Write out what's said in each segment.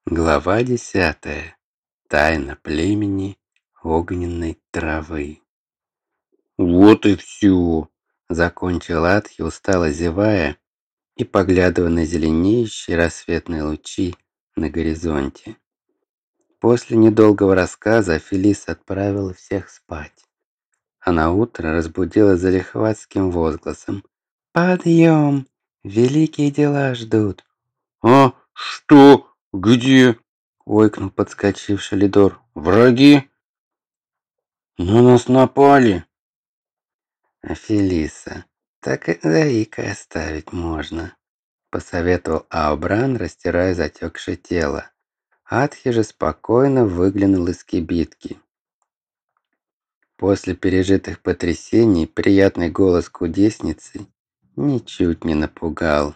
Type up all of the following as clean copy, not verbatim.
Глава 10. Тайна племени огненной травы. «Вот и все!» — закончил Атхи, устало зевая и поглядывая на зеленеющие рассветные лучи на горизонте. После недолгого рассказа Фелиса отправила всех спать, а на утро разбудила залихватским возгласом: «Подъем! Великие дела ждут!» «А что? Где?» — ойкнул подскочивший Лидор. «Враги? На нас напали!» «А Фелиса, так и заикой оставить можно», — посоветовал Аобран, растирая затекшее тело. Атхи же спокойно выглянул из кибитки. После пережитых потрясений приятный голос кудесницы ничуть не напугал.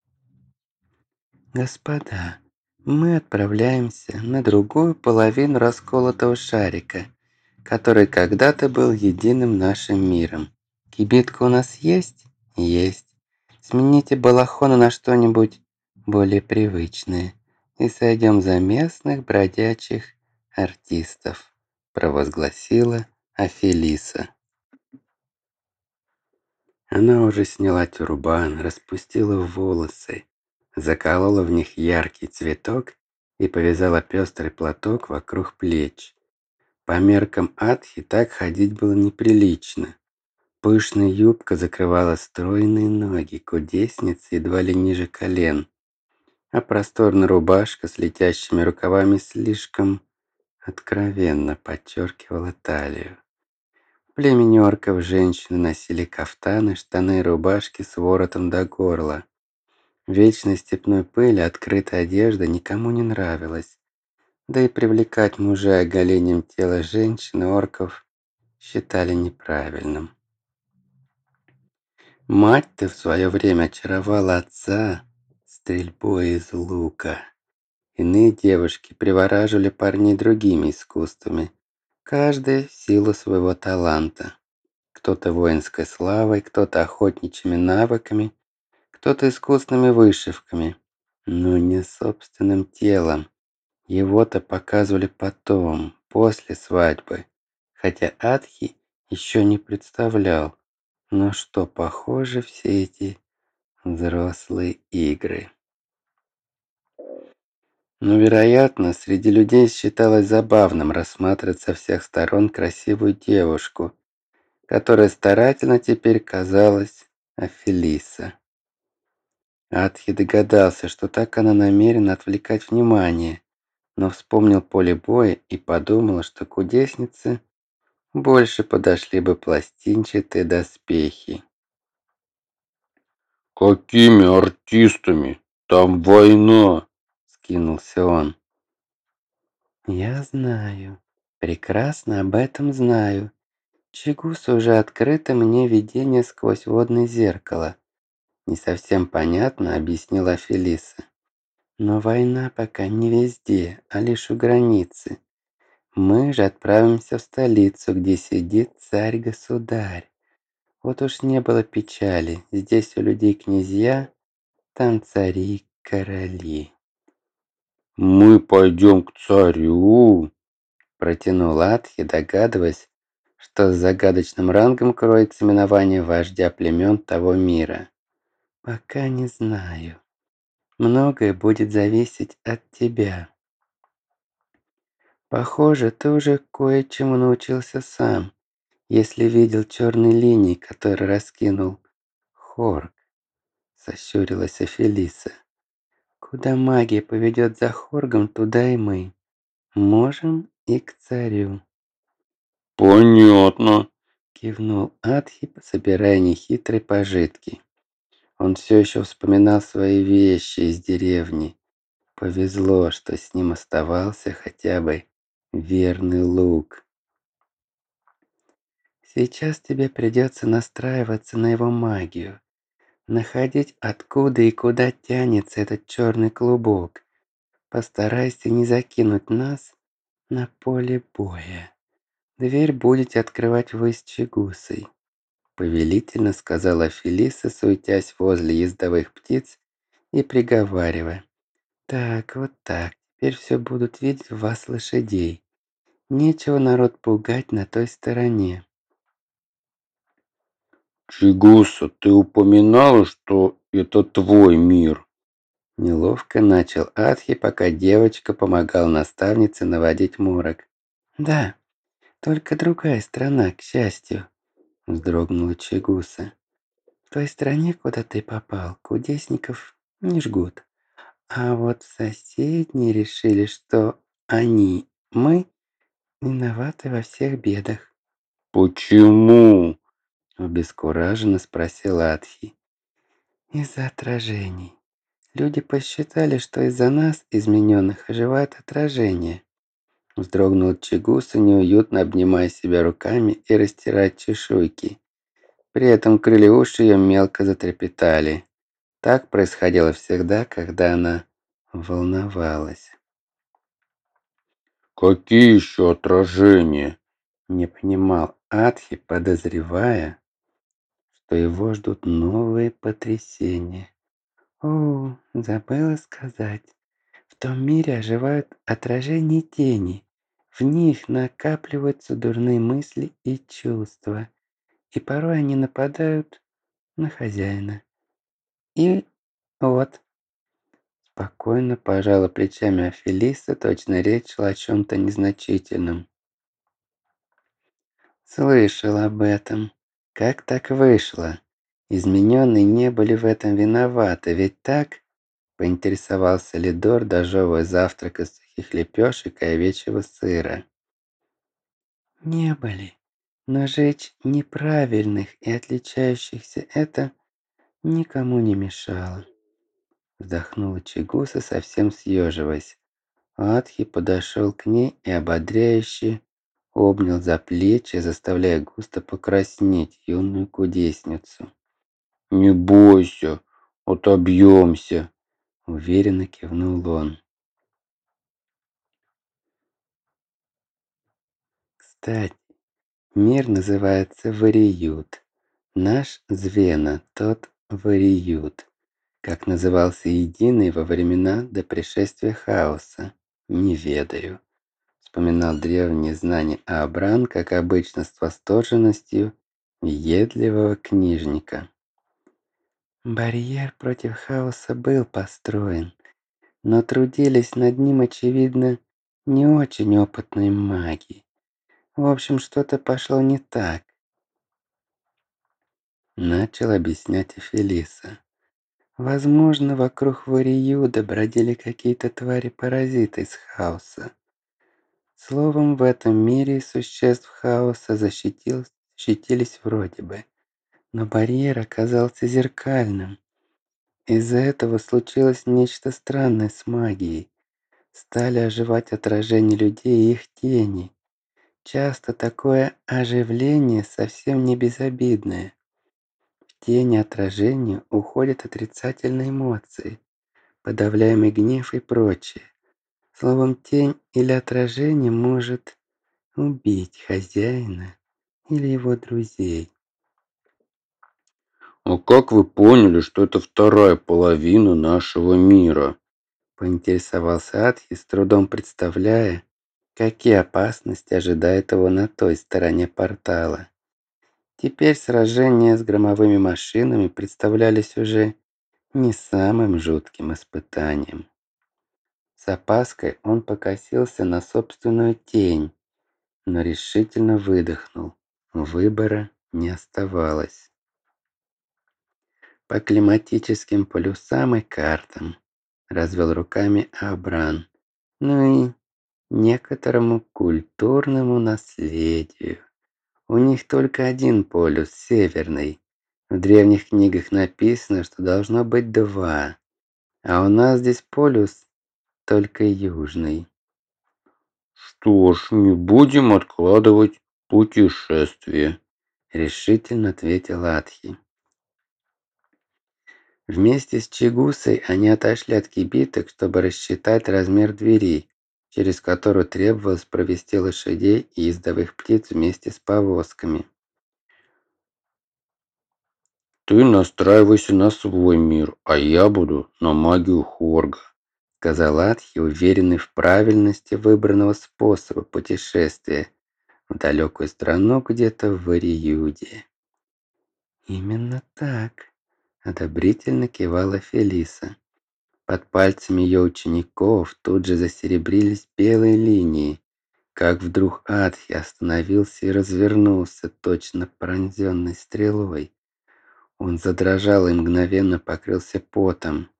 «Господа, мы отправляемся на другую половину расколотого шарика, который когда-то был единым нашим миром. Кибитка у нас есть? Есть. Смените балахоны на что-нибудь более привычное и сойдем за местных бродячих артистов», провозгласила Афелиса. Она уже сняла тюрбан, распустила волосы, заколола в них яркий цветок и повязала пестрый платок вокруг плеч. По меркам Атхи так ходить было неприлично. Пышная юбка закрывала стройные ноги кудесницы едва ли ниже колен, а просторная рубашка с летящими рукавами слишком откровенно подчеркивала талию. В племени орков женщины носили кафтаны, штаны и рубашки с воротом до горла. Вечной степной пыль и открытая одежда никому не нравилась, да и привлекать мужа оголением тела женщин и орков считали неправильным. Мать-то в свое время очаровала отца стрельбой из лука. Иные девушки привораживали парней другими искусствами, каждая в силу своего таланта. Кто-то воинской славой, кто-то охотничьими навыками, кто-то искусными вышивками, но не собственным телом. Его-то показывали потом, после свадьбы, хотя Атхи еще не представлял, на что похожи все эти взрослые игры. Но, вероятно, среди людей считалось забавным рассматривать со всех сторон красивую девушку, которая старательно теперь казалась Афелиса. Атхи догадался, что так она намерена отвлекать внимание, но вспомнил поле боя и подумал, что кудеснице больше подошли бы пластинчатые доспехи. «Какими артистами? Там война!» — Скинулся он. «Я знаю, прекрасно об этом знаю. Чигус уже открыто мне видение сквозь водное зеркало. Не совсем понятно, объяснила Фелиса. Но война пока не везде, а лишь у границы. Мы же отправимся в столицу, где сидит царь-государь. Вот уж не было печали. Здесь у людей князья, там цари, короли. «Мы пойдем к царю!» — протянул Атхи, догадываясь, что с загадочным рангом кроется именование вождя племен того мира. «Пока не знаю. Многое будет зависеть от тебя. Похоже, ты уже кое-чему научился сам, если видел черные линии, которые раскинул Хорк», — сощурилась Афелиса. «Куда магия поведет за Хоргом, туда и мы. Можем и к царю». «Понятно!» — кивнул Атхи, собирая нехитрые пожитки. Он все еще вспоминал свои вещи из деревни. Повезло, что с ним оставался хотя бы верный лук. Сейчас тебе придется настраиваться на его магию, находить, откуда и куда тянется этот черный клубок. Постарайся не закинуть нас на поле боя. Дверь будете открывать вы с Чигусой, повелительно сказала Фелиса, суетясь возле ездовых птиц и приговаривая. Так, вот так Теперь все будут видеть в вас лошадей. Нечего народ пугать на той стороне. Чигуса, ты упоминала, что это твой мир. Неловко начал Атхи, пока девочка помогала наставнице наводить морок. Да, только другая страна, к счастью, вздрогнула Чигуса. В той стране, куда ты попал, кудесников не жгут. А вот соседние решили, что мы, виноваты во всех бедах. Почему? Обескураженно спросил Атхи. Из-за отражений. Люди посчитали, что из-за нас, измененных, оживает отражение. Вздрогнул Чигуса, неуютно обнимая себя руками и растирая чешуйки. При этом крылья уши ее мелко затрепетали. Так происходило всегда, когда она волновалась. Какие еще отражения? Не понимал Атхи, подозревая, что его ждут новые потрясения. О, забыла сказать. В том мире оживают отражения тени. В них накапливаются дурные мысли и чувства. И порой они нападают на хозяина. И вот, спокойно пожала плечами Афелиса, точно речь шла о чем-то незначительном. Слышал об этом. Как так вышло? Измененные не были в этом виноваты, ведь так? Поинтересовался Лидор, дожевывая завтрак из сухих лепешек и овечьего сыра. Не были. Но жечь неправильных и отличающихся это никому не мешало. Вздохнула Чигуса, совсем съеживаясь. Атхи подошел к ней и ободряюще обнял за плечи, заставляя густо покраснеть юную кудесницу. Не бойся, отобьемся. Уверенно кивнул он. Кстати, мир называется Вариют. Наш Звена, тот Вариют, как назывался Единый во времена до пришествия хаоса, не ведаю. Вспоминал древние знания Абран, как обычно, с восторженностью въедливого книжника. Барьер против хаоса был построен, но трудились над ним, очевидно, не очень опытные маги. В общем, что-то пошло не так. Начал объяснять Фелиса. Возможно, вокруг Вариюда бродили какие-то твари-паразиты из хаоса. Словом, в этом мире существ хаоса защитились вроде бы. Но барьер оказался зеркальным. Из-за этого случилось нечто странное с магией. Стали оживать отражения людей и их тени. Часто такое оживление совсем не безобидное. В тени отражения уходят отрицательные эмоции, подавляемый гнев и прочее. Словом, тень или отражение может убить хозяина или его друзей. А как вы поняли, что это вторая половина нашего мира? Поинтересовался Атхи, с трудом представляя, какие опасности ожидают его на той стороне портала. Теперь сражения с громовыми машинами представлялись уже не самым жутким испытанием. С опаской он покосился на собственную тень, но решительно выдохнул. Выбора не оставалось. По климатическим полюсам и картам развел руками Абран. Ну и некоторому культурному наследию. У них только один полюс, северный. В древних книгах написано, что должно быть два, а у нас здесь полюс только южный. Что ж, не будем откладывать путешествие. Решительно ответил Атхи. Вместе с Чигусой они отошли от кибиток, чтобы рассчитать размер двери, через которую требовалось провести лошадей и ездовых птиц вместе с повозками. Ты настраивайся на свой мир, а я буду на магию Хорга. сказал Атхи, уверенный в правильности выбранного способа путешествия в далекую страну где-то в Вариюде. «Именно так», — одобрительно кивала Фелиса. Под пальцами ее учеников тут же засеребрились белые линии, как вдруг Атхи остановился и развернулся, точно пронзенный стрелой. Он задрожал и мгновенно покрылся потом.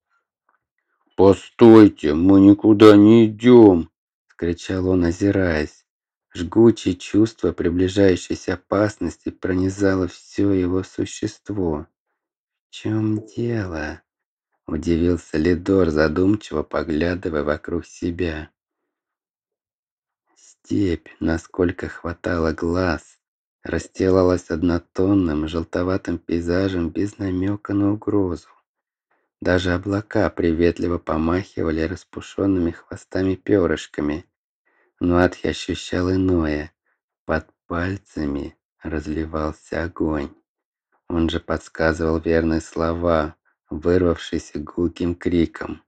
«Постойте, мы никуда не идем!» — скричал он, озираясь. Жгучее чувство приближающейся опасности пронизало все его существо. «В чем дело?» — удивился Лидор, задумчиво поглядывая вокруг себя. Степь, насколько хватало глаз, расстилалась однотонным желтоватым пейзажем без намека на угрозу. Даже облака приветливо помахивали распушенными хвостами-перышками, но Атхи ощущал иное. Под пальцами разливался огонь. Он же подсказывал верные слова, вырвавшиеся гулким криком.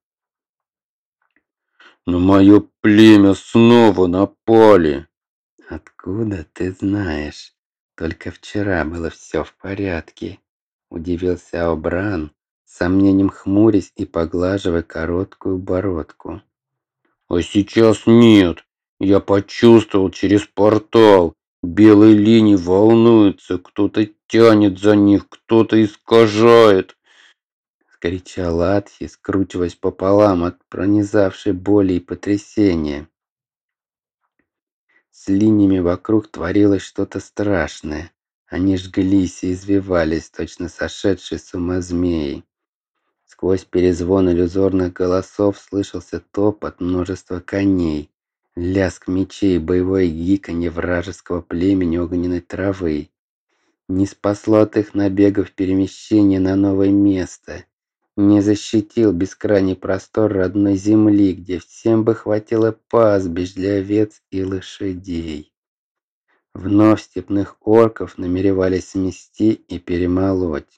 «На мое племя снова напали!» «Откуда ты знаешь? Только вчера было все в порядке», — удивился Обран, с сомнением хмурясь и поглаживая короткую бородку. «А сейчас нет. Я почувствовал через портал. Белые линии волнуются, кто-то тянет за них, кто-то искажает». — скричал Атхи, скручиваясь пополам от пронизавшей боли и потрясения. С линиями вокруг творилось что-то страшное. Они жглись и извивались, точно сошедшие с ума змеи. Сквозь перезвон иллюзорных голосов слышался топот множества коней, лязг мечей и боевое гиканье вражеского племени огненной травы. Не спасло от их набегов перемещение на новое место. Не защитил бескрайний простор родной земли, где всем бы хватило пастбищ для овец и лошадей. Вновь степных орков намеревались смести и перемолоть.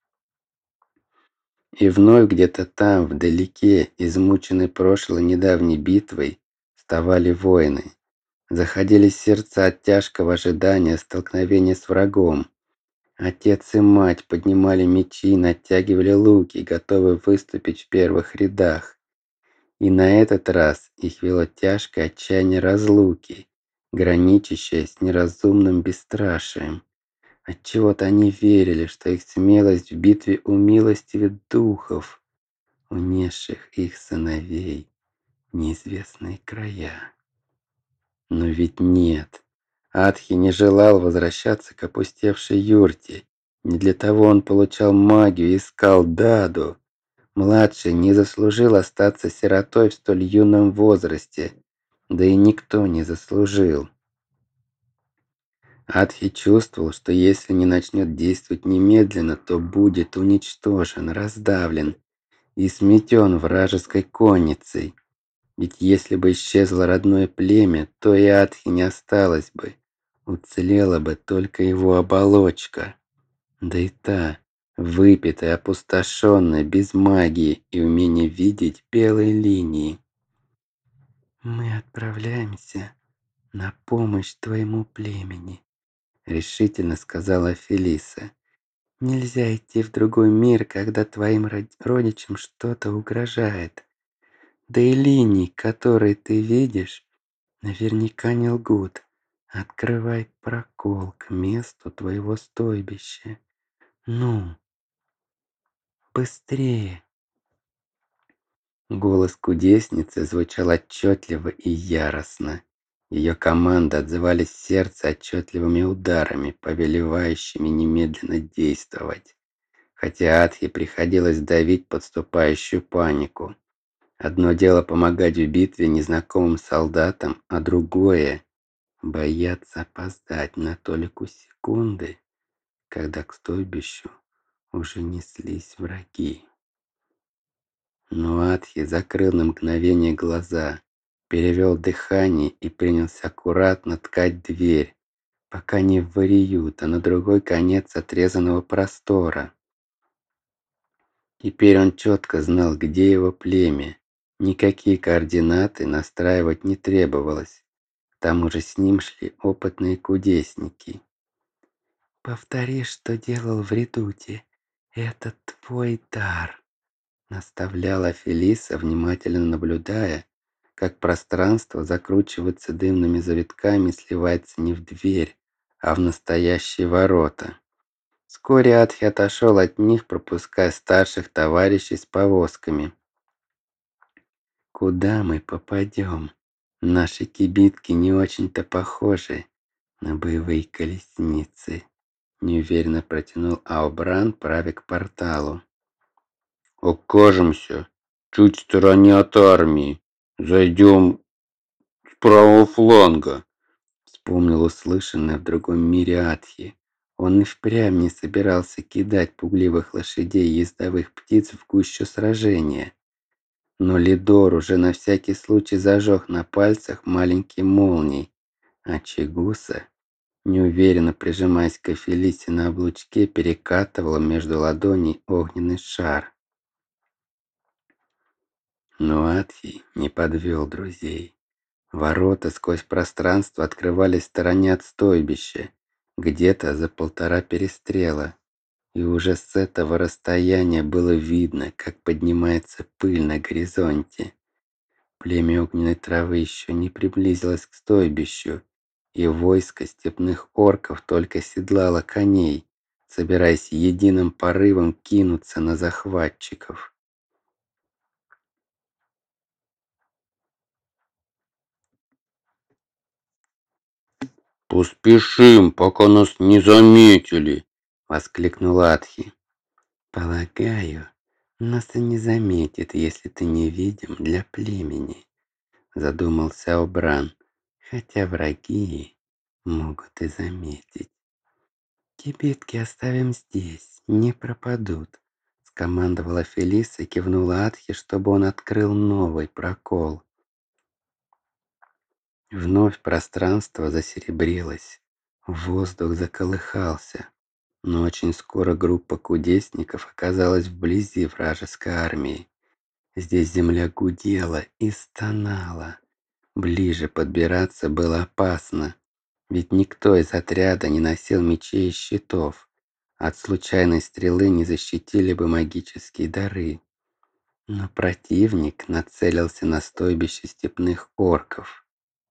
И вновь где-то там, вдалеке, измученный прошлой недавней битвой, вставали воины. Заходились сердца от тяжкого ожидания столкновения с врагом. Отец и мать поднимали мечи, натягивали луки, готовые выступить в первых рядах. И на этот раз их вело тяжкое отчаяние разлуки, граничащее с неразумным бесстрашием. Отчего-то они верили, что их смелость в битве умилостивит духов, унесших их сыновей в неизвестные края. Но ведь нет. Атхи не желал возвращаться к опустевшей юрте. Не для того он получал магию и искал Даду. Младший не заслужил остаться сиротой в столь юном возрасте. Да и никто не заслужил. Атхи чувствовал, что если не начнет действовать немедленно, то будет уничтожен, раздавлен и сметен вражеской конницей. Ведь если бы исчезло родное племя, то и Атхи не осталось бы. Уцелела бы только его оболочка. Да и та, выпитая, опустошенная, без магии и умения видеть белые линии. «Мы отправляемся на помощь твоему племени», — решительно сказала Фелиса. «Нельзя идти в другой мир, когда твоим родичам что-то угрожает. Да и линии, которые ты видишь, наверняка не лгут. Открывай прокол к месту твоего стойбища. Ну, быстрее!» Голос кудесницы звучал отчетливо и яростно. Ее команды отзывались в сердце отчетливыми ударами, повелевающими немедленно действовать. Хотя Атхе приходилось давить подступающую панику. Одно дело помогать в битве незнакомым солдатам, а другое — бояться опоздать на толику секунды, когда к стойбищу уже неслись враги. Но Атхи закрыл на мгновение глаза, перевел дыхание и принялся аккуратно ткать дверь, пока не в Вариют, а на другой конец отрезанного простора. Теперь он четко знал, где его племя, Никакие координаты настраивать не требовалось. К тому же с ним шли опытные кудесники. «Повтори, что делал в редуте. Это твой дар», — наставляла Фелиса, внимательно наблюдая, как пространство закручивается дымными завитками и сливается не в дверь, а в настоящие ворота. Вскоре Атхи отошел от них, пропуская старших товарищей с повозками. «Куда мы попадем? Наши кибитки не очень-то похожи на боевые колесницы», — неуверенно протянул Аубран, правя к порталу. Окажемся чуть в стороне от армии. Зайдем с правого фланга. Вспомнил услышанное в другом мире Атхи. Он и впрямь не собирался кидать пугливых лошадей и ездовых птиц в гущу сражения. Но Лидор уже на всякий случай зажег на пальцах маленькие молнии, а Чигуса, неуверенно прижимаясь к Фелисе на облучке, перекатывала между ладоней огненный шар. Но Атхи не подвел друзей. Ворота сквозь пространство открывались в стороне от стойбища, где-то за 1,5 перестрела. И уже с этого расстояния было видно, как поднимается пыль на горизонте. Племя огненной травы еще не приблизилось к стойбищу, и войско степных орков только седлало коней, собираясь единым порывом кинуться на захватчиков. Поспешим, пока нас не заметили, Воскликнул Атхи. «Полагаю, нас и не заметит, если ты невидим для племени», задумался Обран, хотя враги могут и заметить. «Кибитки оставим здесь, не пропадут», скомандовала Фелиса и кивнула Атхи, чтобы он открыл новый прокол. Вновь пространство засеребрилось, воздух заколыхался, но очень скоро группа кудесников оказалась вблизи вражеской армии. Здесь земля гудела и стонала. Ближе подбираться было опасно, ведь никто из отряда не носил мечей и щитов. От случайной стрелы не защитили бы магические дары. Но противник нацелился на стойбище степных орков.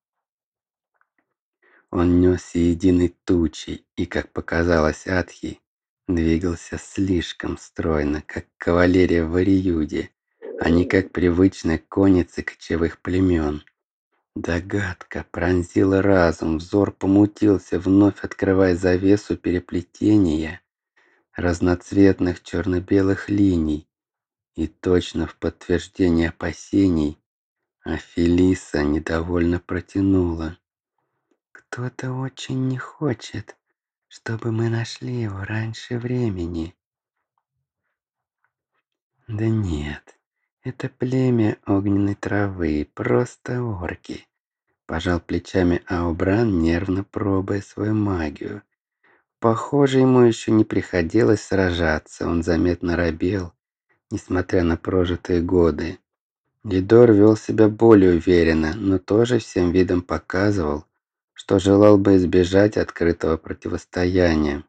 Он несся единой тучей и, как показалось Атхи, двигался слишком стройно, как кавалерия в Ариюде, а не как привычная конница кочевых племен. Догадка пронзила разум, взор помутился, вновь открывая завесу переплетения разноцветных черно-белых линий. И точно в подтверждение опасений Афелиса недовольно протянула. «Кто-то очень не хочет, чтобы мы нашли его раньше времени». «Да нет, это племя огненной травы, просто орки», пожал плечами Аубран, нервно пробуя свою магию. Похоже, ему еще не приходилось сражаться, он заметно робел, несмотря на прожитые годы. Лидор вел себя более уверенно, но тоже всем видом показывал, что желал бы избежать открытого противостояния.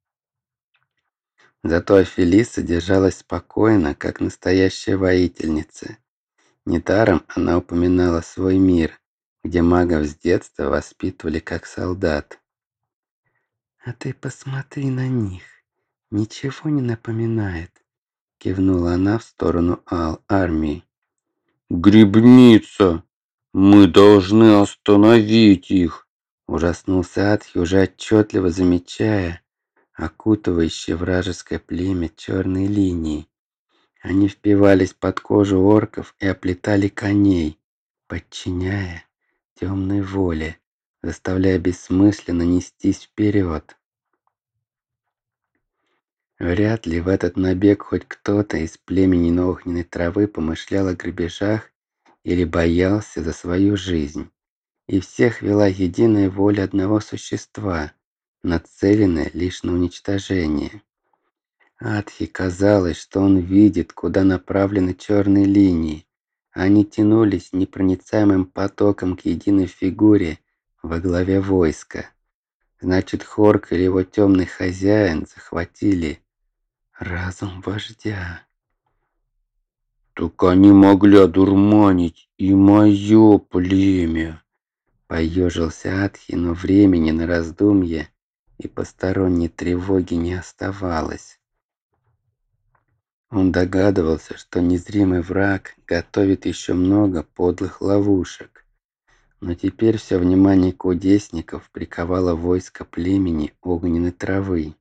Зато Афелиса держалась спокойно, как настоящая воительница. Недаром она упоминала свой мир, где магов с детства воспитывали как солдат. «А ты посмотри на них. Ничего не напоминает», — кивнула она в сторону армии. Грибница. Мы должны остановить их. Ужаснулся Атхи, уже отчетливо замечая окутывающее вражеское племя черные линии. Они впивались под кожу орков и оплетали коней, подчиняя темной воле, заставляя бессмысленно нестись вперед. Вряд ли в этот набег хоть кто-то из племени огненной травы помышлял о грабежах или боялся за свою жизнь. И всех вела единая воля одного существа, нацеленная лишь на уничтожение. Атхи казалось, что он видит, куда направлены черные линии, Они тянулись непроницаемым потоком к единой фигуре во главе войска. Значит, Хорк или его темный хозяин захватили разум вождя. Так они могли одурманить и мое племя. Поежился Атхи, но времени на раздумье и посторонней тревоги не оставалось. Он догадывался, что незримый враг готовит еще много подлых ловушек. Но теперь все внимание кудесников приковало войско племени огненной травы.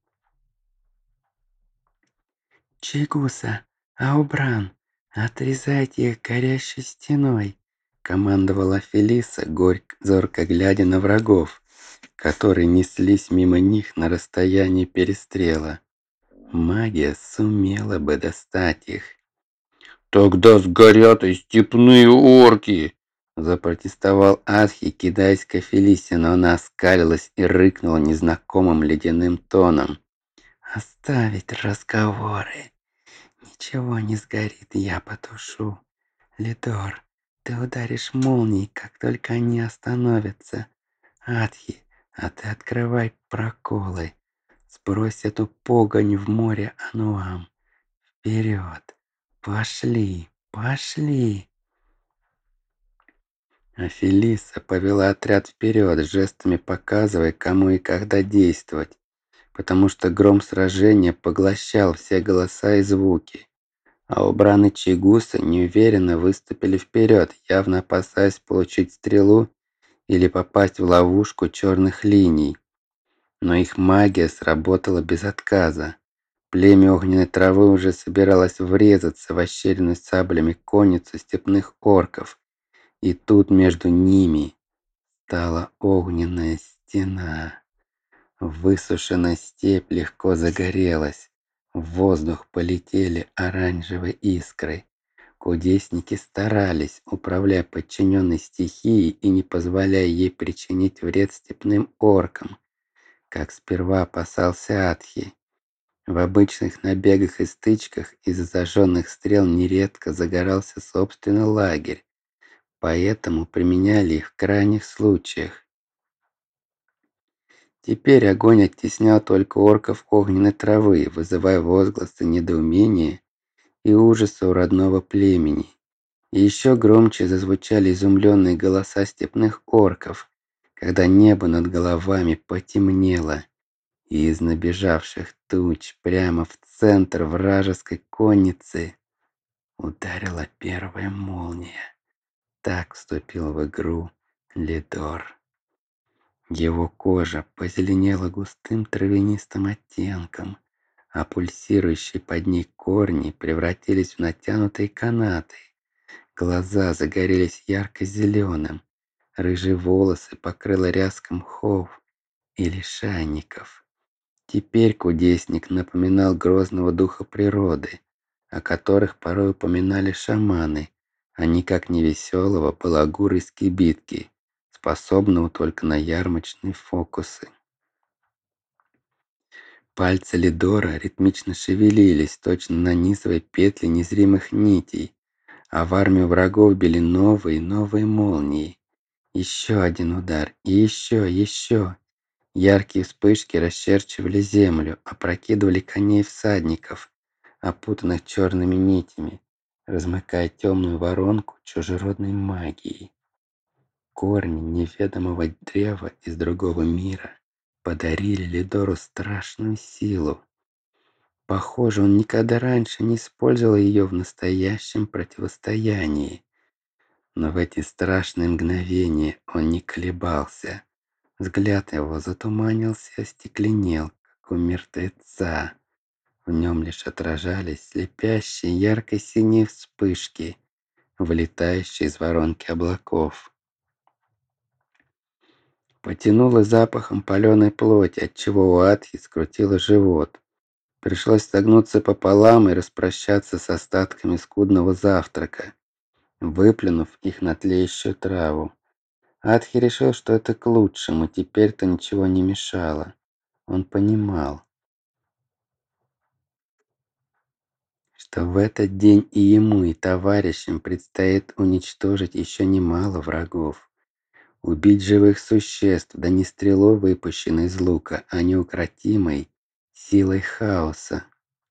«Чигуса, Аубран, отрезайте их горящей стеной!» — командовала Фелиса, зорко глядя на врагов, которые неслись мимо них на расстоянии перестрела. Магия сумела бы достать их. «Тогда сгорят и степные орки!» Запротестовал Адхи, кидаясь к Фелисе, но она оскалилась и рыкнула незнакомым ледяным тоном. «Оставить разговоры. Ничего не сгорит, я потушу. Лидор, ты ударишь молнией, как только они остановятся. Адхи, а ты открывай проколы. Сбрось эту погонь в море Ануам. Вперед! Пошли, пошли!» А Фелиса повела отряд вперед, жестами показывая, кому и когда действовать, потому что гром сражения поглощал все голоса и звуки. А Убран и Чигуса неуверенно выступили вперед, явно опасаясь получить стрелу или попасть в ловушку черных линий. Но их магия сработала без отказа. Племя огненной травы уже собиралось врезаться в ощеренную саблями конницу степных орков. И тут между ними стала огненная стена. Высушенная степь легко загорелась. В воздух полетели оранжевые искры. Кудесники старались, управляя подчиненной стихией и не позволяя ей причинить вред степным оркам, как сперва опасался Атхи. В обычных набегах и стычках из-за зажженных стрел нередко загорался собственный лагерь, поэтому применяли их в крайних случаях. Теперь огонь оттеснял только орков огненной травы, вызывая возгласы недоумения и ужаса у родного племени. И еще громче зазвучали изумленные голоса степных орков, когда небо над головами потемнело, и из набежавших туч прямо в центр вражеской конницы ударила первая молния. Так вступил в игру Лидор. Его кожа позеленела густым травянистым оттенком, а пульсирующие под ней корни превратились в натянутые канаты. Глаза загорелись ярко-зеленым, рыжие волосы покрыла ряска мхов и лишайников. Теперь кудесник напоминал грозного духа природы, о которых порой упоминали шаманы, а никак не веселого балагура из кибитки, способного только на ярмарочные фокусы. Пальцы Лидора ритмично шевелились, точно нанизывая петли незримых нитей, а в армию врагов били новые и новые молнии. Еще один удар, и еще. Яркие вспышки расчерчивали землю, опрокидывали коней всадников, опутанных черными нитями, размыкая темную воронку чужеродной магии. Корни неведомого древа из другого мира подарили Лидору страшную силу. Похоже, он никогда раньше не использовал ее в настоящем противостоянии. Но в эти страшные мгновения он не колебался. Взгляд его затуманился и остекленел, как у мертвеца. В нем лишь отражались слепящие ярко-синие вспышки, вылетающие из воронки облаков. Потянуло запахом паленой плоти, отчего у Атхи скрутило живот. Пришлось согнуться пополам и распрощаться с остатками скудного завтрака, выплюнув их на тлеющую траву. Атхи решил, что это к лучшему, теперь-то ничего не мешало. Он понимал, что в этот день и ему, и товарищам предстоит уничтожить еще немало врагов. Убить живых существ, да не стрелой, выпущенной из лука, а неукротимой силой хаоса.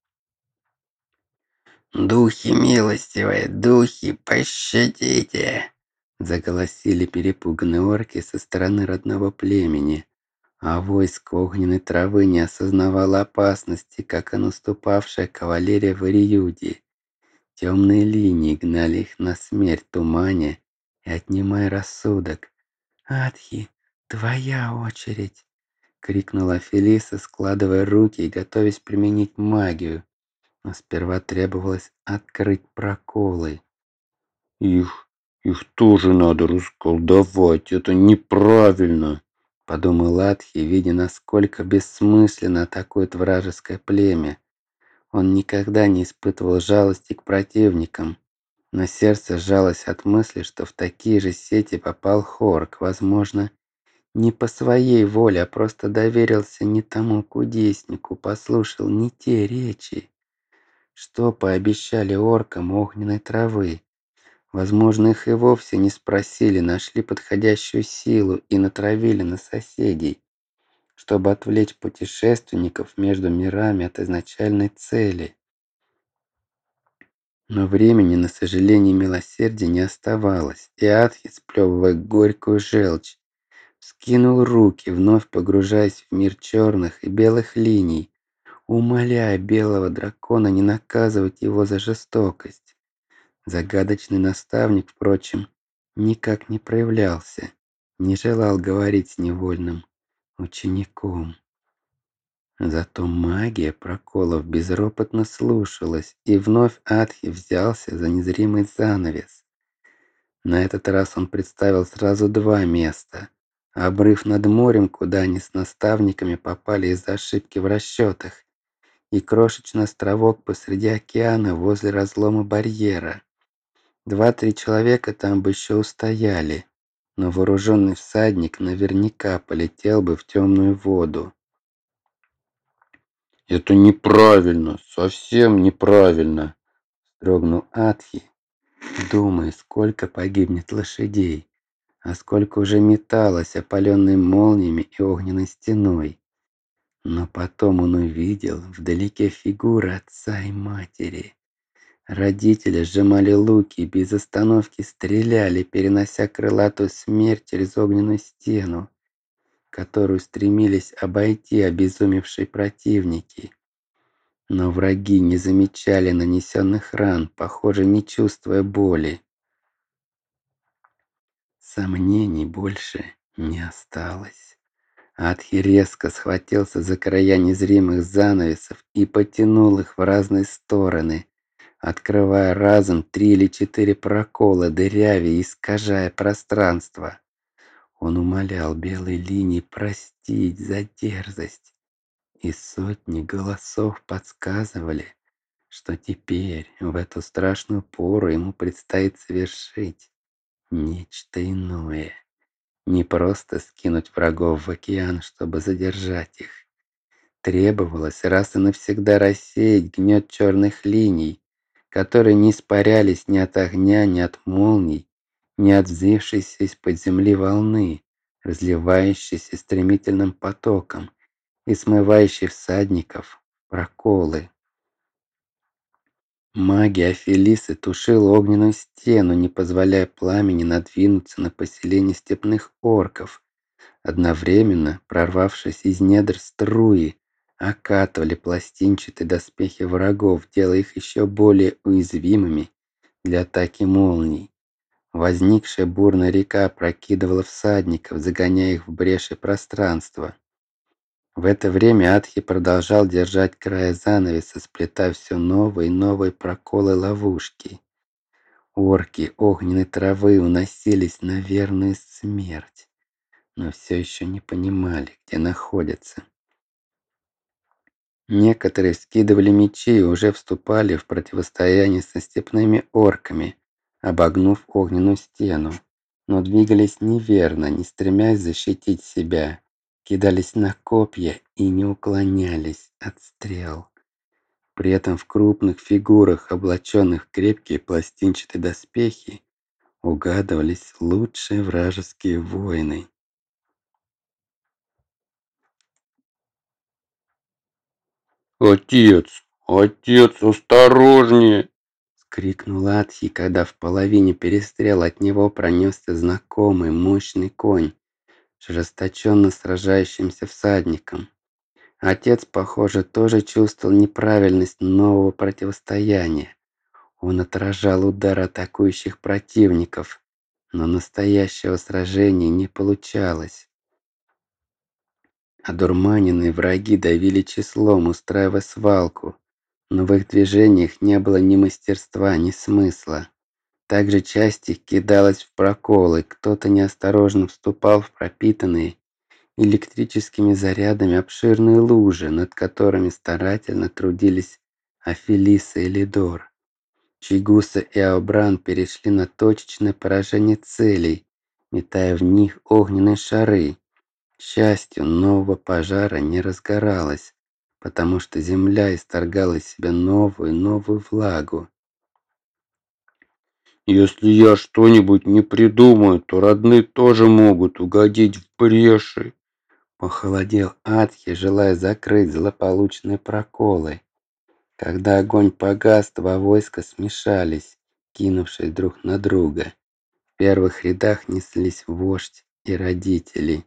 «Духи милостивые, духи, пощадите!» Заголосили перепуганные орки со стороны родного племени, а войско огненной травы не осознавало опасности, как и наступавшая кавалерия в Ириюде. Темные линии гнали их на смерть в тумане и отнимая рассудок. «Адхи, твоя очередь!» — крикнула Фелиса, складывая руки и готовясь применить магию. Но сперва требовалось открыть проколы. Их тоже надо расколдовать, это неправильно, Подумал Адхи, видя, насколько бессмысленно атакует вражеское племя. Он никогда не испытывал жалости к противникам, но сердце сжалось от мысли, что в такие же сети попал Хорк, возможно, не по своей воле, а просто доверился не тому кудеснику, послушал не те речи, что пообещали оркам огненной травы. Возможно, их и вовсе не спросили, нашли подходящую силу и натравили на соседей, чтобы отвлечь путешественников между мирами от изначальной цели. Но времени на сожаление и милосердие не оставалось, и Атхи, сплевывая горькую желчь, скинул руки, вновь погружаясь в мир черных и белых линий, умоляя белого дракона не наказывать его за жестокость. Загадочный наставник, впрочем, никак не проявлялся, не желал говорить с невольным учеником. Зато магия проколов безропотно слушалась, и вновь Адхи взялся за незримый занавес. На этот раз он представил сразу два места. Обрыв над морем, куда они с наставниками попали из-за ошибки в расчетах, и крошечный островок посреди океана возле разлома барьера. 2-3 человека там бы еще устояли, но вооруженный всадник наверняка полетел бы в темную воду. это неправильно, совсем неправильно, Дрогнул Атхи, думая, сколько погибнет лошадей, а сколько уже металось, опаленной молниями и огненной стеной. Но потом он увидел вдалеке фигуры отца и матери. Родители сжимали луки и без остановки стреляли, перенося крылатую смерть через огненную стену, которую стремились обойти обезумевшие противники. Но враги не замечали нанесенных ран, похоже, не чувствуя боли. Сомнений больше не осталось. Адхи резко схватился за края незримых занавесов и потянул их в разные стороны, открывая разом 3 или 4 прокола, дырявя и искажая пространство. Он умолял белые линии простить за дерзость, и сотни голосов подсказывали, что теперь, в эту страшную пору, ему предстоит совершить нечто иное. Не просто скинуть врагов в океан, чтобы задержать их. Требовалось раз и навсегда рассеять гнет черных линий, которые не испарялись ни от огня, ни от молний, ни от взвившейся из-под земли волны, разливающейся стремительным потоком и смывающей всадников в проколы. Магия Фелисы тушила огненную стену, не позволяя пламени надвинуться на поселение степных орков. Одновременно, прорвавшись из недр струи, окатывали пластинчатые доспехи врагов, делая их еще более уязвимыми для атаки молний. Возникшая бурная река опрокидывала всадников, загоняя их в бреши пространства. В это время Атхи продолжал держать край занавеса, сплетая все новые и новые проколы ловушки. Орки огненной травы уносились на верную смерть, но все еще не понимали, где находятся. Некоторые скидывали мечи и уже вступали в противостояние со степными орками, обогнув огненную стену, но двигались неверно, не стремясь защитить себя, кидались на копья и не уклонялись от стрел. При этом в крупных фигурах, облаченных в крепкие пластинчатые доспехи, угадывались лучшие вражеские воины. «Отец! Отец, осторожнее!» — крикнул Атхи, когда в половине перестрела от него пронесся знакомый мощный конь с ожесточенно сражающимся всадником. Отец, похоже, тоже чувствовал неправильность нового противостояния. Он отражал удары атакующих противников, но настоящего сражения не получалось. Одурманенные враги давили числом, устраивая свалку, но в их движениях не было ни мастерства, ни смысла. Также часть их кидалась в проколы, кто-то неосторожно вступал в пропитанные электрическими зарядами обширные лужи, над которыми старательно трудились Афелиса и Лидор. Чигуса и Аобран перешли на точечное поражение целей, метая в них огненные шары. К счастью, нового пожара не разгоралось, потому что земля исторгала из себя новую и новую влагу. «Если я что-нибудь не придумаю, то родные тоже могут угодить в бреши». Похолодел Атхи, желая закрыть злополучные проколы. Когда огонь погас, два войска смешались, кинувшись друг на друга. В первых рядах неслись вождь и родители.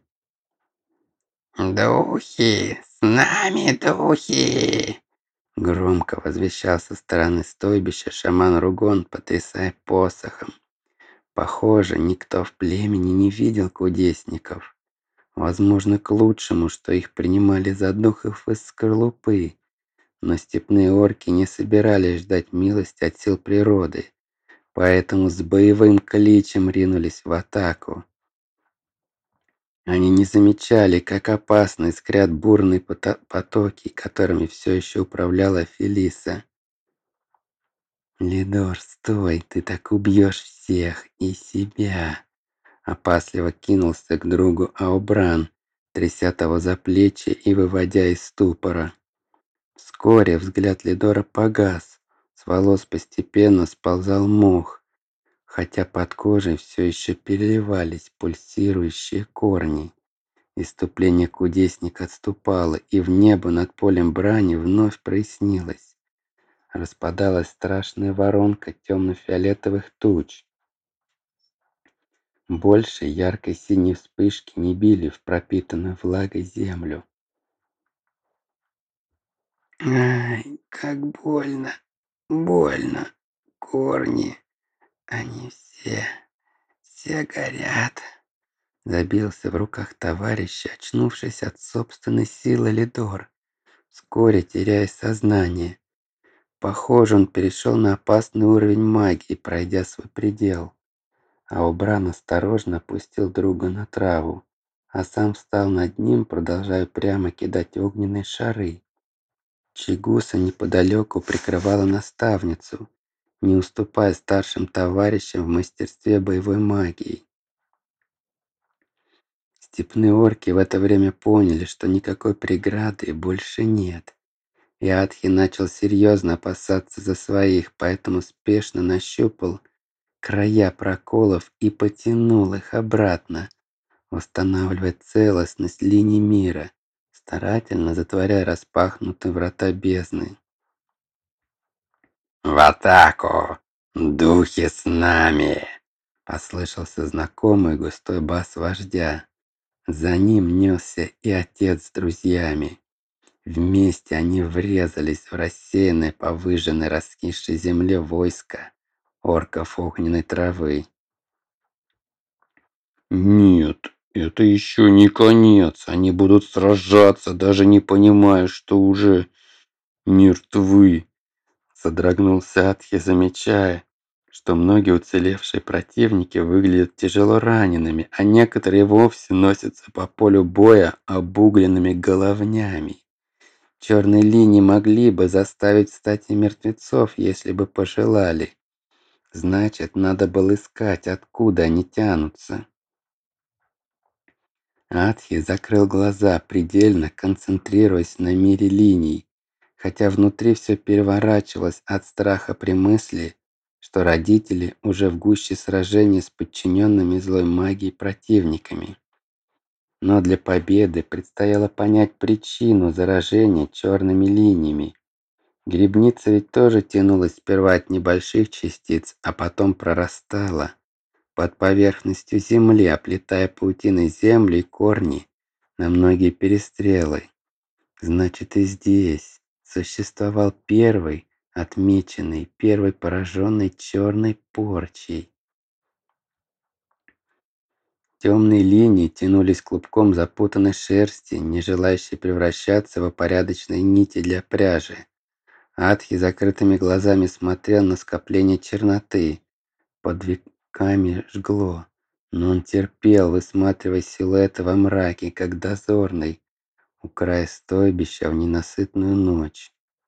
«Духи! С нами духи!» Громко возвещал со стороны стойбища шаман Ругон, потрясая посохом. Похоже, никто в племени не видел кудесников. Возможно, к лучшему, что их принимали за духов из скорлупы. Но степные орки не собирались ждать милости от сил природы, поэтому с боевым кличем ринулись в атаку. Они не замечали, как опасно искрят бурные потоки, которыми все еще управляла Фелиса. «Лидор, стой, ты так убьешь всех и себя!» Опасливо кинулся к другу Аобран, тряся того за плечи и выводя из ступора. Вскоре взгляд Лидора погас, с волос постепенно сползал мох, хотя под кожей все еще переливались пульсирующие корни. Иступление кудесника отступало, и в небо над полем брани вновь прояснилось. Распадалась страшная воронка темно-фиолетовых туч. Больше яркой синей вспышки не били в пропитанную влагой землю. «Ай, как больно, больно, корни, они все горят!» Забился в руках товарища, очнувшись от собственной силы Лидор, вскоре теряя сознание. Похоже, он перешел на опасный уровень магии, пройдя свой предел. А Убран осторожно опустил друга на траву, а сам встал над ним, продолжая прямо кидать огненные шары. Чигуса неподалеку прикрывала наставницу, не уступая старшим товарищам в мастерстве боевой магии. Степные орки в это время поняли, что никакой преграды больше нет. И Атхи начал серьезно опасаться за своих, поэтому спешно нащупал края проколов и потянул их обратно, восстанавливая целостность линий мира, старательно затворяя распахнутые врата бездны. «В атаку! Духи с нами!» — послышался знакомый густой бас вождя. За ним несся и отец с друзьями. Вместе они врезались в рассеянное по выжженной раскисшей земле войско орков огненной травы. «Нет, это еще не конец. Они будут сражаться, даже не понимая, что уже мертвы». Содрогнулся Атхи, замечая, что многие уцелевшие противники выглядят тяжело ранеными, а некоторые вовсе носятся по полю боя обугленными головнями. Черные линии могли бы заставить встать и мертвецов, если бы пожелали. Значит, надо было искать, откуда они тянутся. Атхи закрыл глаза, предельно концентрируясь на мире линий, хотя внутри все переворачивалось от страха при мысли, что родители уже в гуще сражения с подчиненными злой магией противниками. Но для победы предстояло понять причину заражения черными линиями. Грибница ведь тоже тянулась сперва от небольших частиц, а потом прорастала под поверхностью земли, оплетая паутиной землю и корни на многие перестрелы. Значит, и здесь существовал первый, отмеченный, первый пораженный черной порчей. Темные линии тянулись клубком запутанной шерсти, не желающей превращаться в порядочные нити для пряжи. Атхи закрытыми глазами смотрел на скопление черноты. Под веками жгло, но он терпел, высматривая силуэты во мраке, как дозорный, у края стойбища в ненасытную ночь.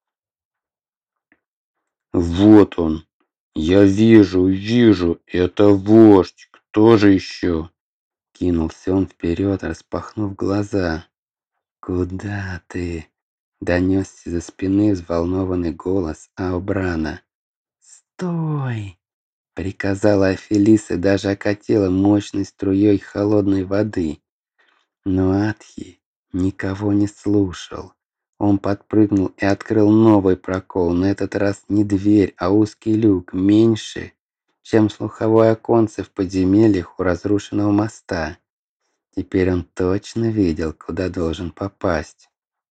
Вот он. Я вижу, это вождь. Кто же еще? Кинулся он вперед, распахнув глаза. «Куда ты?» — донесся за спины взволнованный голос Аобрана. «Стой!» — приказала Афелис и даже окатила мощной струей холодной воды. Но Атхи никого не слушал. Он подпрыгнул и открыл новый прокол, на этот раз не дверь, а узкий люк, меньше, чем слуховое оконце в подземельях у разрушенного моста. Теперь он точно видел, куда должен попасть.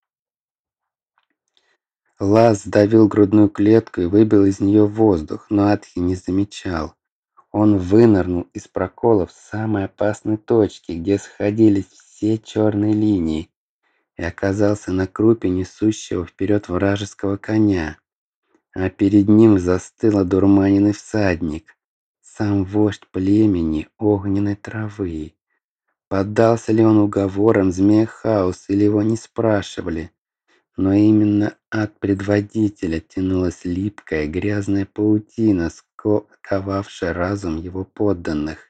Лаз сдавил грудную клетку и выбил из нее воздух, но Атхи не замечал. Он вынырнул из прокола в самой опасной точке, где сходились все черные линии, и оказался на крупе несущего вперед вражеского коня. А перед ним застыл одурманенный всадник, сам вождь племени огненной травы. Поддался ли он уговорам змея хаоса или его не спрашивали, но именно от предводителя тянулась липкая грязная паутина, сковавшая разум его подданных.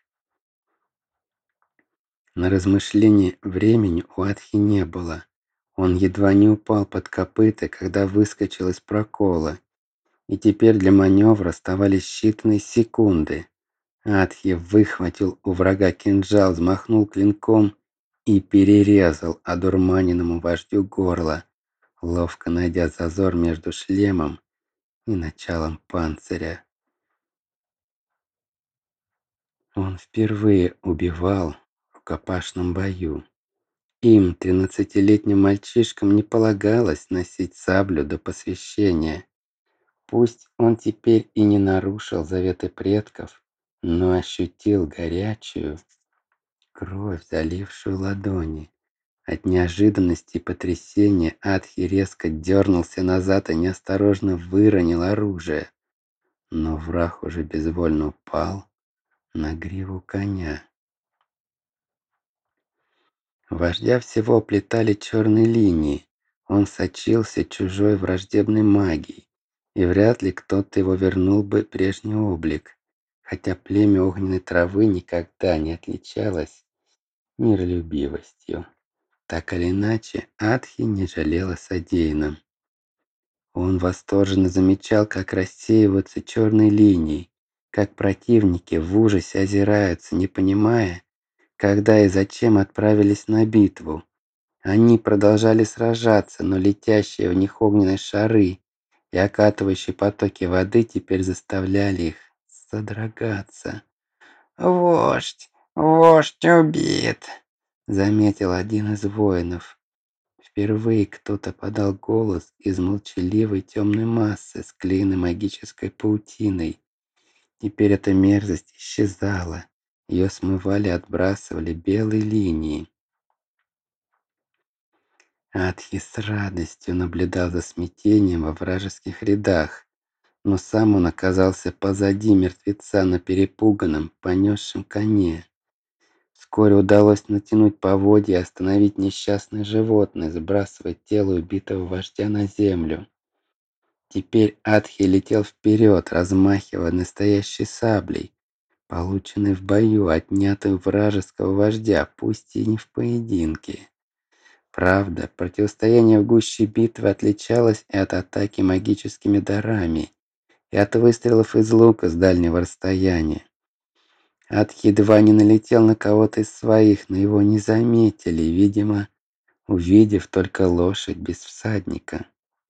На размышление времени у Атхи не было. Он едва не упал под копыта, когда выскочил из прокола, и теперь для маневра оставались считанные секунды. Атхи выхватил у врага кинжал, взмахнул клинком и перерезал одурманенному вождю горло, ловко найдя зазор между шлемом и началом панциря. Он впервые убивал в рукопашном бою. Им, 13-летним мальчишкам, не полагалось носить саблю до посвящения. Пусть он теперь и не нарушил заветы предков, но ощутил горячую кровь, залившую ладони. От неожиданности и потрясения Атхи резко дернулся назад и неосторожно выронил оружие. Но враг уже безвольно упал на гриву коня. Вождя всего оплетали черные линии. Он сочился чужой враждебной магией, и вряд ли кто-то его вернул бы прежний облик, хотя племя огненной травы никогда не отличалось миролюбивостью. Так или иначе, Атхи не жалел о содеянном. Он восторженно замечал, как рассеиваются черные линии, как противники в ужасе озираются, не понимая, когда и зачем отправились на битву. Они продолжали сражаться, но летящие в них огненные шары и окатывающие потоки воды теперь заставляли их содрогаться. «Вождь! Вождь убит!» — заметил один из воинов. Впервые кто-то подал голос из молчаливой темной массы, склеенной магической паутиной. Теперь эта мерзость исчезала. Ее смывали и отбрасывали белые линии. Атхи с радостью наблюдал за смятением во вражеских рядах, но сам он оказался позади мертвеца на перепуганном, понесшем коне. Вскоре удалось натянуть поводья и остановить несчастное животное, сбрасывая тело убитого вождя на землю. Теперь Атхи летел вперед, размахивая настоящей саблей, полученной в бою, отнятой у вражеского вождя, пусть и не в поединке. Правда, противостояние в гуще битвы отличалось и от атаки магическими дарами, и от выстрелов из лука с дальнего расстояния. Атхи едва не налетел на кого-то из своих, но его не заметили, видимо, увидев только лошадь без всадника.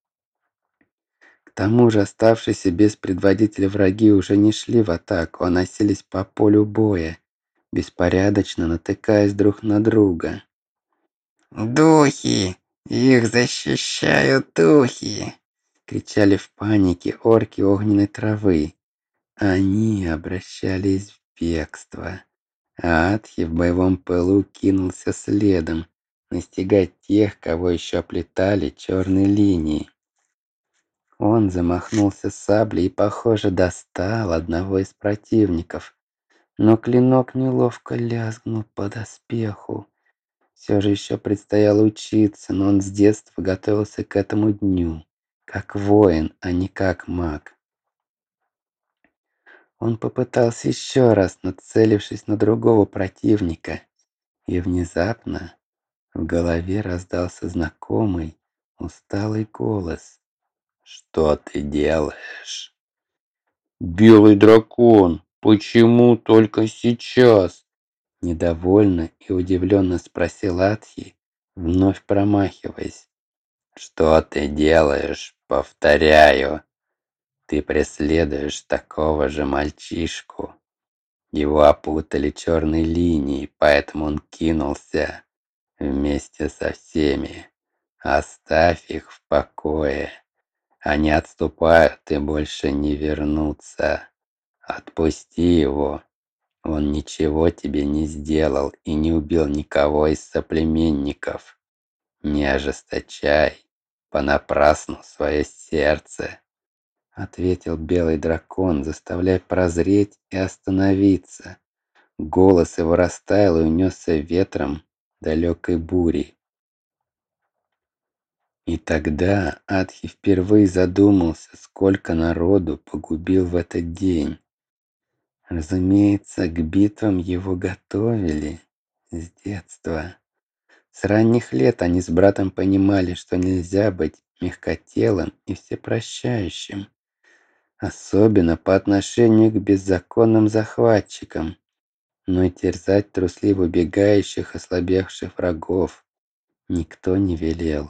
К тому же оставшиеся без предводителя враги уже не шли в атаку, а носились по полю боя, беспорядочно натыкаясь друг на друга. «Духи! Их защищают духи!» — кричали в панике орки огненной травы. Они обращались в бегство, а Атхи в боевом пылу кинулся следом, настигать тех, кого еще оплетали черные линии. Он замахнулся саблей и, похоже, достал одного из противников, но клинок неловко лязгнул по доспеху. Все же еще предстояло учиться, но он с детства готовился к этому дню, как воин, а не как маг. Он попытался еще раз, нацелившись на другого противника, и внезапно в голове раздался знакомый, усталый голос. «Что ты делаешь?» «Белый дракон, почему только сейчас?» Недовольно и удивленно спросил Атхи, вновь промахиваясь. «Что ты делаешь? Повторяю. Ты преследуешь такого же мальчишку. Его опутали черной линией, поэтому он кинулся вместе со всеми. Оставь их в покое. Они отступают и больше не вернутся. Отпусти его. Он ничего тебе не сделал и не убил никого из соплеменников. Не ожесточай понапрасну свое сердце», — ответил белый дракон, заставляя прозреть и остановиться. Голос его растаял и унесся ветром далекой бури. И тогда Атхи впервые задумался, сколько народу погубил в этот день. Разумеется, к битвам его готовили с детства. С ранних лет они с братом понимали, что нельзя быть мягкотелым и всепрощающим, особенно по отношению к беззаконным захватчикам, но и терзать трусливо убегающих ослабевших врагов никто не велел.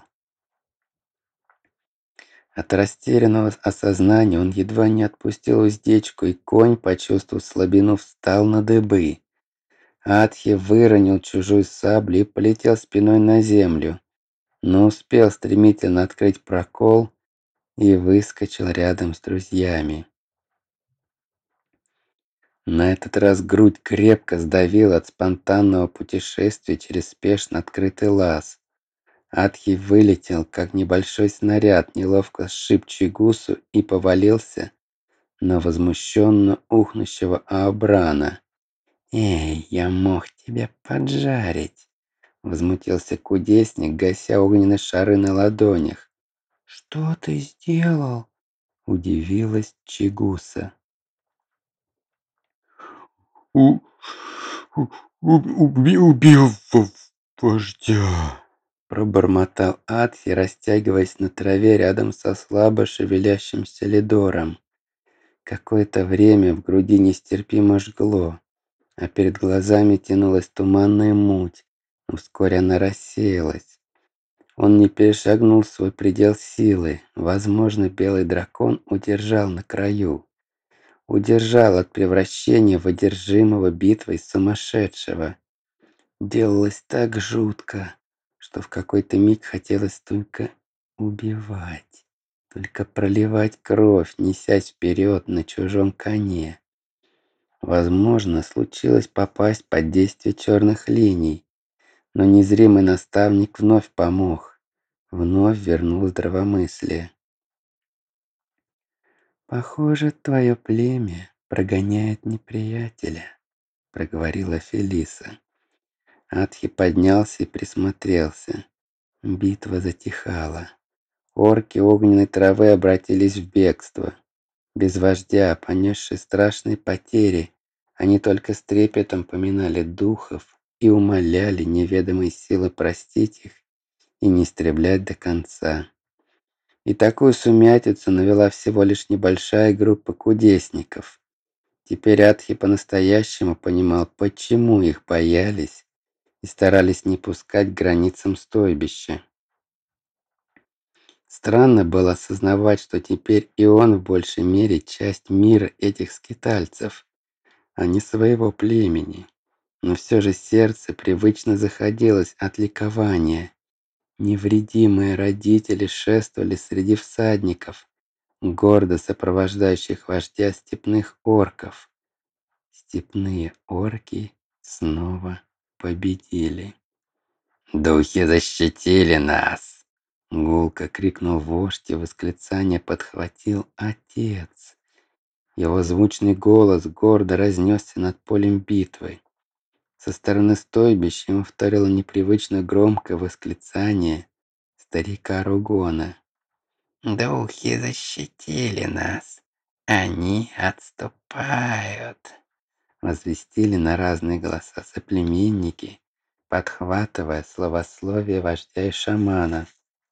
От растерянного осознания он едва не отпустил уздечку, и конь, почувствовав слабину, встал на дыбы. Атхи выронил чужую саблю и полетел спиной на землю, но успел стремительно открыть прокол и выскочил рядом с друзьями. На этот раз грудь крепко сдавила от спонтанного путешествия через спешно открытый лаз. Атхи вылетел, как небольшой снаряд, неловко сшиб Чигусу и повалился на возмущенно ухнущего Аабрана. «Эй, я мог тебя поджарить!» — возмутился кудесник, гася огненные шары на ладонях. «Что ты сделал?» — удивилась Чигуса. У, убил вождя!» Пробормотал Атхи, растягиваясь на траве рядом со слабо шевелящимся Лидором. Какое-то время в груди нестерпимо жгло, а перед глазами тянулась туманная муть, но вскоре она рассеялась. Он не перешагнул свой предел силы. Возможно, белый дракон удержал на краю. Удержал от превращения в одержимого битвой сумасшедшего. Делалось так жутко, что в какой-то миг хотелось только убивать, только проливать кровь, несясь вперед на чужом коне. Возможно, случилось попасть под действие черных линий, но незримый наставник вновь помог, вновь вернул здравомыслие. «Похоже, твое племя прогоняет неприятеля», — проговорила Фелиса. Атхи поднялся и присмотрелся. Битва затихала. Орки огненной травы обратились в бегство. Без вождя, понесшие страшные потери, они только с трепетом поминали духов и умоляли неведомые силы простить их и не истреблять до конца. И такую сумятицу навела всего лишь небольшая группа кудесников. Теперь Атхи по-настоящему понимал, почему их боялись и старались не пускать к границам стойбища. Странно было осознавать, что теперь и он в большей мере часть мира этих скитальцев, а не своего племени. Но все же сердце привычно заходилось от ликования. Невредимые родители шествовали среди всадников, гордо сопровождающих вождя степных орков. Степные орки снова победили. «Духи защитили нас!» Гулко крикнул вождь, и восклицание подхватил отец. Его звучный голос гордо разнесся над полем битвы. Со стороны стойбища ему вторило непривычно громкое восклицание старика Ругона. «Духи защитили нас! Они отступают!» Возвестили на разные голоса соплеменники, подхватывая словословие вождя и шамана.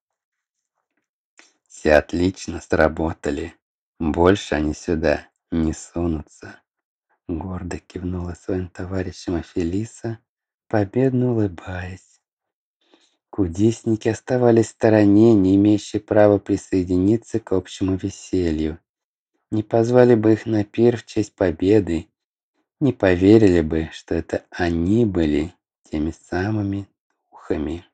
Все отлично сработали. Больше они сюда не сунутся. Гордо кивнула своим товарищам Афелиса, победно улыбаясь. Кудесники оставались в стороне, не имеющие права присоединиться к общему веселью. Не позвали бы их на пир в честь победы, не поверили бы, что это они были теми самыми духами.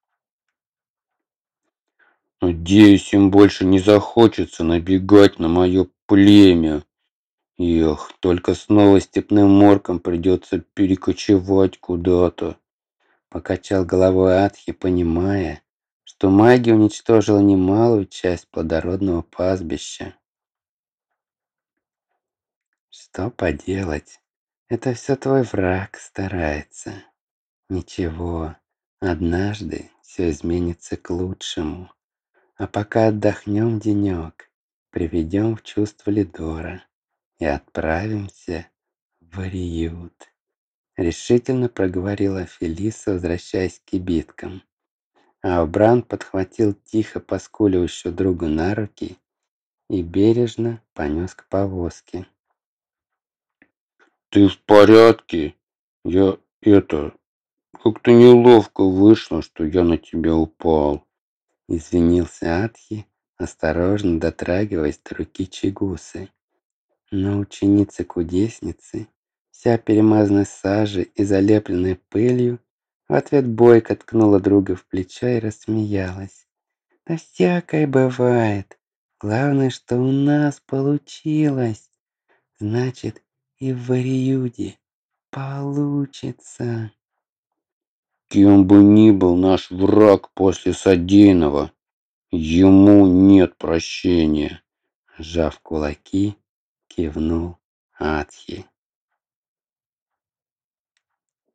«Надеюсь, им больше не захочется набегать на мое племя. Эх, только снова степным моркам придется перекочевать куда-то», — покачал головой Атхи, понимая, что магия уничтожила немалую часть плодородного пастбища. «Что поделать? Это все твой враг старается. Ничего, однажды все изменится к лучшему. А пока отдохнем денек, приведем в чувство Лидора и отправимся в Ариют», — решительно проговорила Фелиса, возвращаясь к кибиткам. А Бран подхватил тихо поскуливающего друга на руки и бережно понес к повозке. «Ты в порядке? Я как-то неловко вышло, что я на тебя упал», — извинился Атхи, осторожно дотрагиваясь до руки Чигусы. Но ученица-кудесницы, вся перемазанная сажей и залепленная пылью, в ответ бойко ткнула друга в плечо и рассмеялась. «Да всякое бывает. Главное, что у нас получилось. Значит, и в Вариюде получится». «Кем бы ни был наш враг после содеянного, ему нет прощения», — Сжав кулаки, кивнул Атхи.